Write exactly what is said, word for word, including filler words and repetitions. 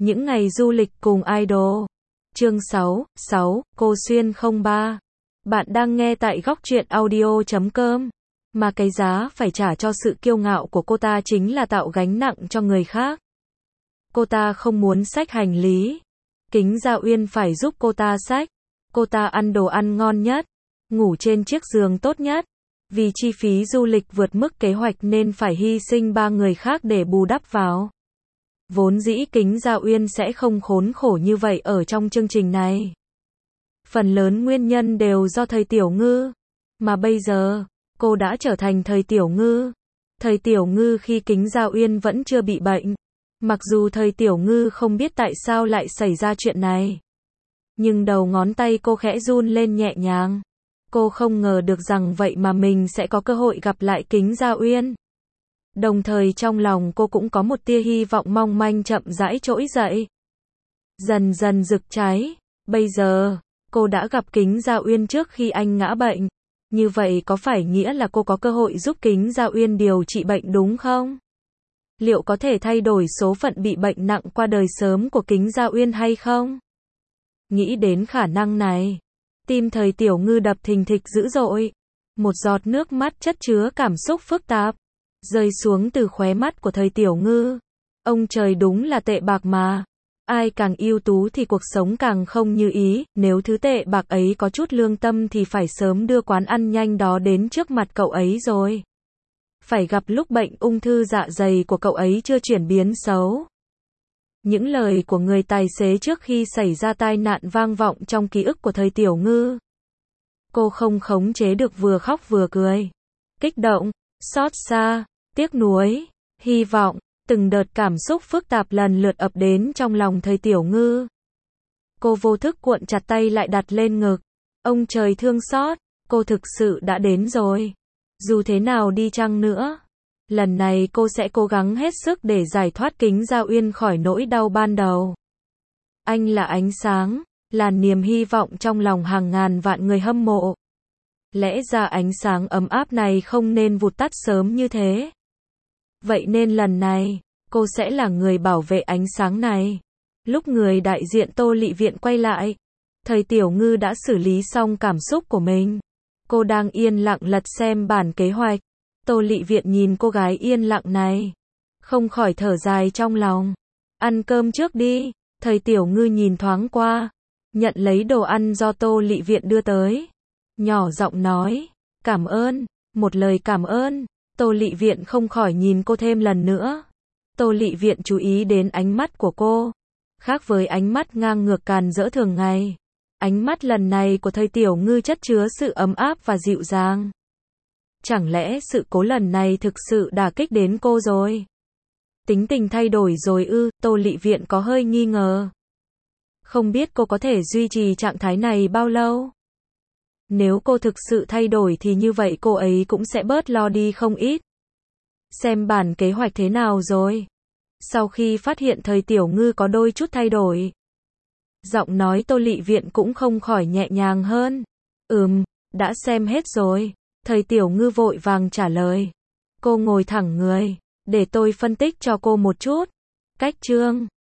Những ngày du lịch cùng idol. Chương sáu, sáu, Cô Xuyên không ba. Bạn đang nghe tại góc truyện audio chấm com. Mà cái giá phải trả cho sự kiêu ngạo của cô ta chính là tạo gánh nặng cho người khác. Cô ta không muốn xách hành lý. Kính Gia Uyên phải giúp cô ta xách. Cô ta ăn đồ ăn ngon nhất, ngủ trên chiếc giường tốt nhất. Vì chi phí du lịch vượt mức kế hoạch nên phải hy sinh ba người khác để bù đắp vào. Vốn dĩ Kính Gia Uyên sẽ không khốn khổ như vậy ở trong chương trình này. Phần lớn nguyên nhân đều do thầy Tiểu Ngư. Mà bây giờ, cô đã trở thành thầy Tiểu Ngư. Thầy Tiểu Ngư khi Kính Gia Uyên vẫn chưa bị bệnh. Mặc dù thầy Tiểu Ngư không biết tại sao lại xảy ra chuyện này. Nhưng đầu ngón tay cô khẽ run lên nhẹ nhàng. Cô không ngờ được rằng vậy mà mình sẽ có cơ hội gặp lại Kính Gia Uyên. Đồng thời trong lòng cô cũng có một tia hy vọng mong manh chậm rãi trỗi dậy. Dần dần rực cháy. Bây giờ, cô đã gặp Kính Gia Uyên trước khi anh ngã bệnh. Như vậy có phải nghĩa là cô có cơ hội giúp Kính Gia Uyên điều trị bệnh đúng không? Liệu có thể thay đổi số phận bị bệnh nặng qua đời sớm của Kính Gia Uyên hay không? Nghĩ đến khả năng này, tim thầy Tiểu Ngư đập thình thịch dữ dội. Một giọt nước mắt chất chứa cảm xúc phức tạp rơi xuống từ khóe mắt của thầy Tiểu Ngư. Ông trời đúng là tệ bạc mà. Ai càng ưu tú thì cuộc sống càng không như ý. Nếu thứ tệ bạc ấy có chút lương tâm thì phải sớm đưa quán ăn nhanh đó đến trước mặt cậu ấy rồi. Phải gặp lúc bệnh ung thư dạ dày của cậu ấy chưa chuyển biến xấu. Những lời của người tài xế trước khi xảy ra tai nạn vang vọng trong ký ức của thầy Tiểu Ngư. Cô không khống chế được vừa khóc vừa cười. Kích động, xót xa, tiếc nuối, hy vọng, từng đợt cảm xúc phức tạp lần lượt ập đến trong lòng thầy Tiểu Ngư. Cô vô thức cuộn chặt tay lại đặt lên ngực. Ông trời thương xót, cô thực sự đã đến rồi. Dù thế nào đi chăng nữa, lần này cô sẽ cố gắng hết sức để giải thoát Kính Gia Uyên khỏi nỗi đau ban đầu. Anh là ánh sáng, là niềm hy vọng trong lòng hàng ngàn vạn người hâm mộ. Lẽ ra ánh sáng ấm áp này không nên vụt tắt sớm như thế. Vậy nên lần này, cô sẽ là người bảo vệ ánh sáng này. Lúc người đại diện Tô Lị Viện quay lại, thầy Tiểu Ngư đã xử lý xong cảm xúc của mình. Cô đang yên lặng lật xem bản kế hoạch. Tô Lị Viện nhìn cô gái yên lặng này, không khỏi thở dài trong lòng. Ăn cơm trước đi. Thầy Tiểu Ngư nhìn thoáng qua, nhận lấy đồ ăn do Tô Lị Viện đưa tới. Nhỏ giọng nói, cảm ơn, một lời cảm ơn. Tô Lị Viện không khỏi nhìn cô thêm lần nữa. Tô Lị Viện chú ý đến ánh mắt của cô. Khác với ánh mắt ngang ngược càn rỡ thường ngày. Ánh mắt lần này của thầy Tiểu Ngư chất chứa sự ấm áp và dịu dàng. Chẳng lẽ sự cố lần này thực sự đả kích đến cô rồi? Tính tình thay đổi rồi ư? Tô Lị Viện có hơi nghi ngờ. Không biết cô có thể duy trì trạng thái này bao lâu? Nếu cô thực sự thay đổi thì như vậy cô ấy cũng sẽ bớt lo đi không ít. Xem bản kế hoạch thế nào rồi? Sau khi phát hiện thầy Tiểu Ngư có đôi chút thay đổi, giọng nói Tô Lị Viện cũng không khỏi nhẹ nhàng hơn. Ừm, đã xem hết rồi. Thầy Tiểu Ngư vội vàng trả lời. Cô ngồi thẳng người, để tôi phân tích cho cô một chút. Cách chương